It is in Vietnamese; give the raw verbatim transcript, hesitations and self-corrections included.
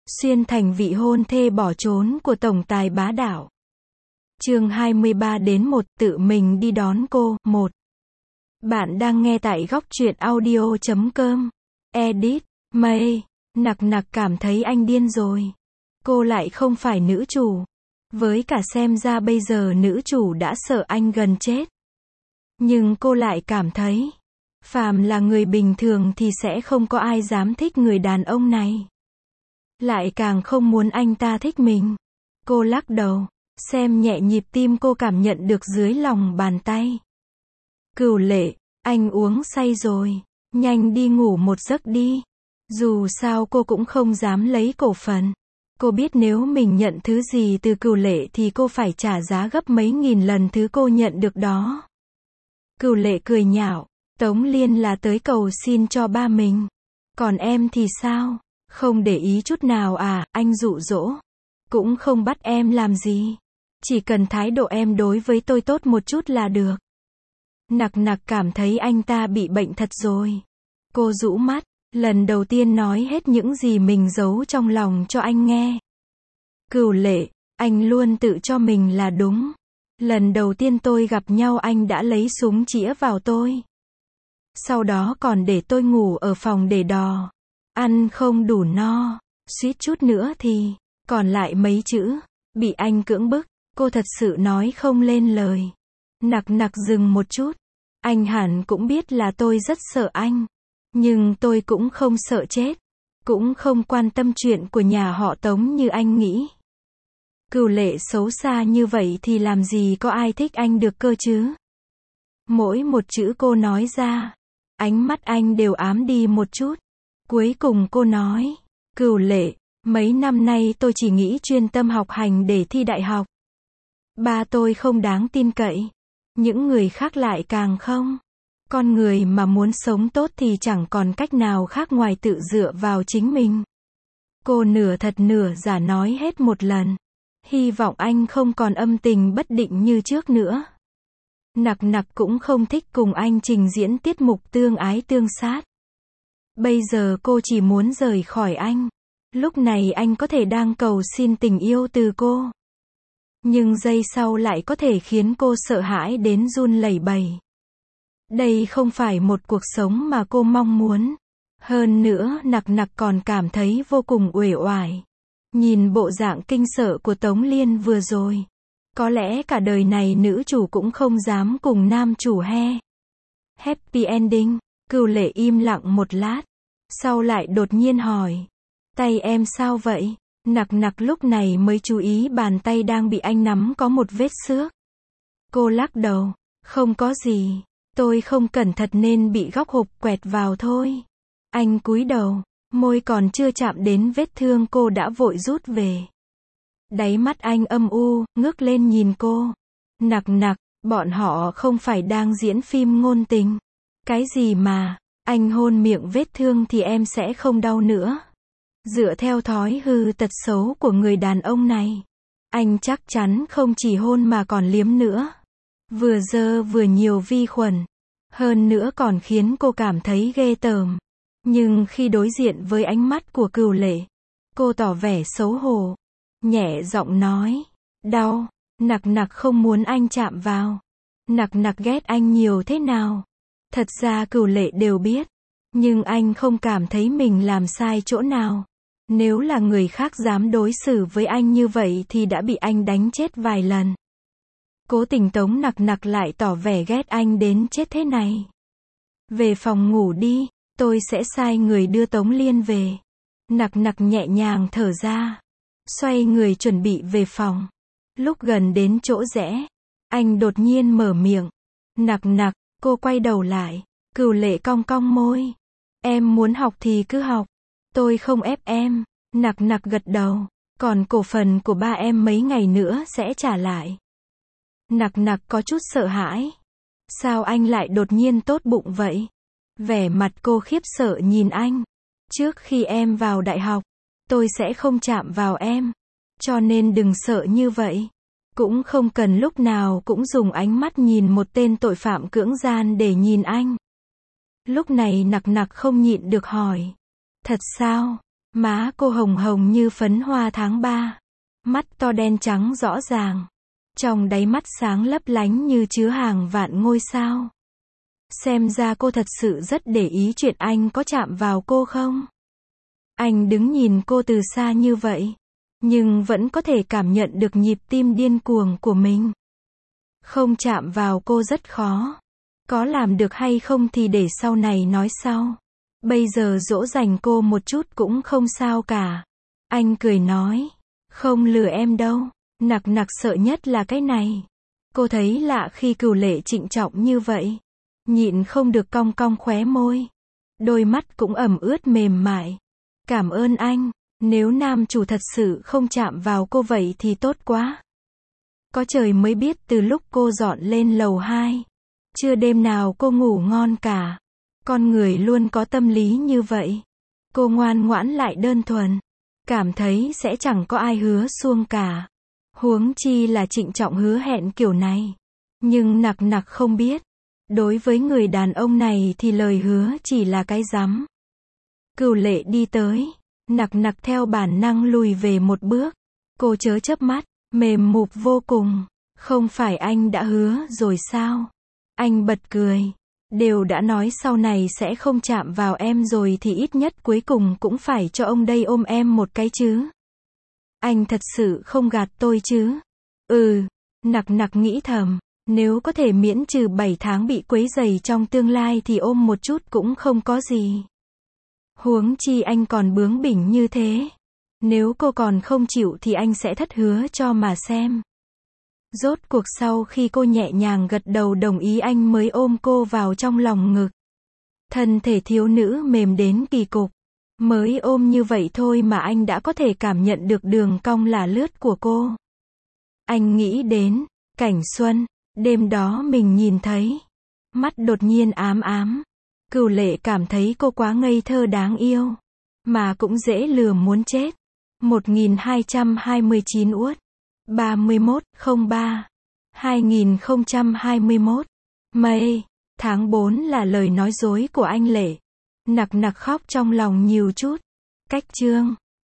Xuyên thành vị hôn thê bỏ trốn của tổng tài bá đạo. Chương hai mươi ba đến một, tự mình đi đón cô. một. Bạn đang nghe tại góc truyện audio chấm com. Edit, May. Nặc nặc cảm thấy anh điên rồi. Cô lại không phải nữ chủ. Với cả xem ra bây giờ nữ chủ đã sợ anh gần chết. Nhưng cô lại cảm thấy, phàm là người bình thường thì sẽ không có ai dám thích người đàn ông này. Lại càng không muốn anh ta thích mình. Cô lắc đầu, xem nhẹ nhịp tim cô cảm nhận được dưới lòng bàn tay. Cửu Lệ, anh uống say rồi, nhanh đi ngủ một giấc đi. Dù sao cô cũng không dám lấy cổ phần. Cô biết nếu mình nhận thứ gì từ Cửu Lệ thì cô phải trả giá gấp mấy nghìn lần thứ cô nhận được đó. Cửu Lệ cười nhạo, Tống Liên là tới cầu xin cho ba mình. Còn em thì sao? Không để ý chút nào à? Anh dụ dỗ. Cũng không bắt em làm gì. Chỉ cần thái độ em đối với tôi tốt một chút là được. Nặc nặc cảm thấy anh ta bị bệnh thật rồi. Cô rũ mắt, lần đầu tiên nói hết những gì mình giấu trong lòng cho anh nghe. Cửu Lệ, anh luôn tự cho mình là đúng. Lần đầu tiên tôi gặp nhau anh đã lấy súng chĩa vào tôi. Sau đó còn để tôi ngủ ở phòng để đò. Ăn không đủ no, suýt chút nữa thì, còn lại mấy chữ, bị anh cưỡng bức, cô thật sự nói không lên lời. Nặc nặc dừng một chút, anh hẳn cũng biết là tôi rất sợ anh. Nhưng tôi cũng không sợ chết, cũng không quan tâm chuyện của nhà họ Tống như anh nghĩ. Cửu Lệ xấu xa như vậy thì làm gì có ai thích anh được cơ chứ? Mỗi một chữ cô nói ra, ánh mắt anh đều ám đi một chút. Cuối cùng cô nói, Cửu Lệ, mấy năm nay tôi chỉ nghĩ chuyên tâm học hành để thi đại học. Ba tôi không đáng tin cậy. Những người khác lại càng không. Con người mà muốn sống tốt thì chẳng còn cách nào khác ngoài tự dựa vào chính mình. Cô nửa thật nửa giả nói hết một lần. Hy vọng anh không còn âm tình bất định như trước nữa. Nặc nặc cũng không thích cùng anh trình diễn tiết mục tương ái tương sát. Bây giờ cô chỉ muốn rời khỏi anh. Lúc này anh có thể đang cầu xin tình yêu từ cô. Nhưng giây sau lại có thể khiến cô sợ hãi đến run lẩy bẩy. Đây không phải một cuộc sống mà cô mong muốn. Hơn nữa, nặc nặc còn cảm thấy vô cùng uể oải. Nhìn bộ dạng kinh sợ của Tống Liên vừa rồi. Có lẽ cả đời này nữ chủ cũng không dám cùng nam chủ he. Happy ending. Cửu Lệ im lặng một lát. Sau lại đột nhiên hỏi. Tay em sao vậy? Nặc nặc lúc này mới chú ý bàn tay đang bị anh nắm có một vết xước. Cô lắc đầu. Không có gì. Tôi không cẩn thận nên bị góc hộp quẹt vào thôi. Anh cúi đầu. Môi còn chưa chạm đến vết thương cô đã vội rút về. Đáy mắt anh âm u, ngước lên nhìn cô. Nặc nặc, bọn họ không phải đang diễn phim ngôn tình. Cái gì mà, anh hôn miệng vết thương thì em sẽ không đau nữa. Dựa theo thói hư tật xấu của người đàn ông này, anh chắc chắn không chỉ hôn mà còn liếm nữa. Vừa dơ vừa nhiều vi khuẩn. Hơn nữa còn khiến cô cảm thấy ghê tởm. Nhưng khi đối diện với ánh mắt của Cửu Lệ, cô tỏ vẻ xấu hổ. Nhẹ giọng nói, đau. Nặc nặc không muốn anh chạm vào. Nặc nặc ghét anh nhiều thế nào? Thật ra Cửu Lệ đều biết. Nhưng anh không cảm thấy mình làm sai chỗ nào. Nếu là người khác dám đối xử với anh như vậy thì đã bị anh đánh chết vài lần. Cố tình Tống nặc nặc lại tỏ vẻ ghét anh đến chết thế này. Về phòng ngủ đi, tôi sẽ sai người đưa Tống Liên về. Nặc nặc nhẹ nhàng thở ra. Xoay người chuẩn bị về phòng. Lúc gần đến chỗ rẽ, anh đột nhiên mở miệng. Nặc nặc, cô quay đầu lại. Cửu Lệ cong cong môi. Em muốn học thì cứ học. Tôi không ép em. Nặc nặc gật đầu. Còn cổ phần của ba em mấy ngày nữa sẽ trả lại. Nặc nặc có chút sợ hãi. Sao anh lại đột nhiên tốt bụng vậy? Vẻ mặt cô khiếp sợ nhìn anh. Trước khi em vào đại học, tôi sẽ không chạm vào em. Cho nên đừng sợ như vậy. Cũng không cần lúc nào cũng dùng ánh mắt nhìn một tên tội phạm cưỡng gian để nhìn anh. Lúc này nặc nặc không nhịn được hỏi. Thật sao? Má cô hồng hồng như phấn hoa tháng ba. Mắt to đen trắng rõ ràng. Trong đáy mắt sáng lấp lánh như chứa hàng vạn ngôi sao. Xem ra cô thật sự rất để ý chuyện anh có chạm vào cô không? Anh đứng nhìn cô từ xa như vậy, nhưng vẫn có thể cảm nhận được nhịp tim điên cuồng của mình. Không chạm vào cô rất khó. Có làm được hay không thì để sau này nói sau. Bây giờ dỗ dành cô một chút cũng không sao cả. Anh cười nói, không lừa em đâu. Nặc nặc sợ nhất là cái này. Cô thấy lạ khi Cửu Lệ trịnh trọng như vậy. Nhịn không được cong cong khóe môi. Đôi mắt cũng ẩm ướt mềm mại. Cảm ơn anh. Nếu nam chủ thật sự không chạm vào cô vậy thì tốt quá. Có trời mới biết từ lúc cô dọn lên lầu hai. Chưa đêm nào cô ngủ ngon cả. Con người luôn có tâm lý như vậy. Cô ngoan ngoãn lại đơn thuần. Cảm thấy sẽ chẳng có ai hứa suông cả. Huống chi là trịnh trọng hứa hẹn kiểu này. Nhưng nặc nặc không biết. Đối với người đàn ông này thì lời hứa chỉ là cái rắm. Cửu Lệ đi tới. Nặc nặc theo bản năng lùi về một bước. Cô chớ chớp mắt. Mềm mụp vô cùng. Không phải anh đã hứa rồi sao? Anh bật cười. Đều đã nói sau này sẽ không chạm vào em rồi thì ít nhất cuối cùng cũng phải cho ông đây ôm em một cái chứ. Anh thật sự không gạt tôi chứ? Ừ. Nặc nặc nghĩ thầm. Nếu có thể miễn trừ bảy tháng bị quấy rầy trong tương lai thì ôm một chút cũng không có gì. Huống chi anh còn bướng bỉnh như thế. Nếu cô còn không chịu thì anh sẽ thất hứa cho mà xem. Rốt cuộc sau khi cô nhẹ nhàng gật đầu đồng ý anh mới ôm cô vào trong lòng ngực. Thân thể thiếu nữ mềm đến kỳ cục. Mới ôm như vậy thôi mà anh đã có thể cảm nhận được đường cong lả lướt của cô. Anh nghĩ đến cảnh xuân, đêm đó mình nhìn thấy. Mắt đột nhiên ám ám. Cửu Lệ cảm thấy cô quá ngây thơ đáng yêu. Mà cũng dễ lừa muốn chết. một nghìn hai trăm hai mươi chín uất. ba mươi mốt không ba hai nghìn không trăm hai mươi mốt. Mây. Tháng bốn là lời nói dối của anh Lệ. Nặc nặc khóc trong lòng nhiều chút. Cách chương.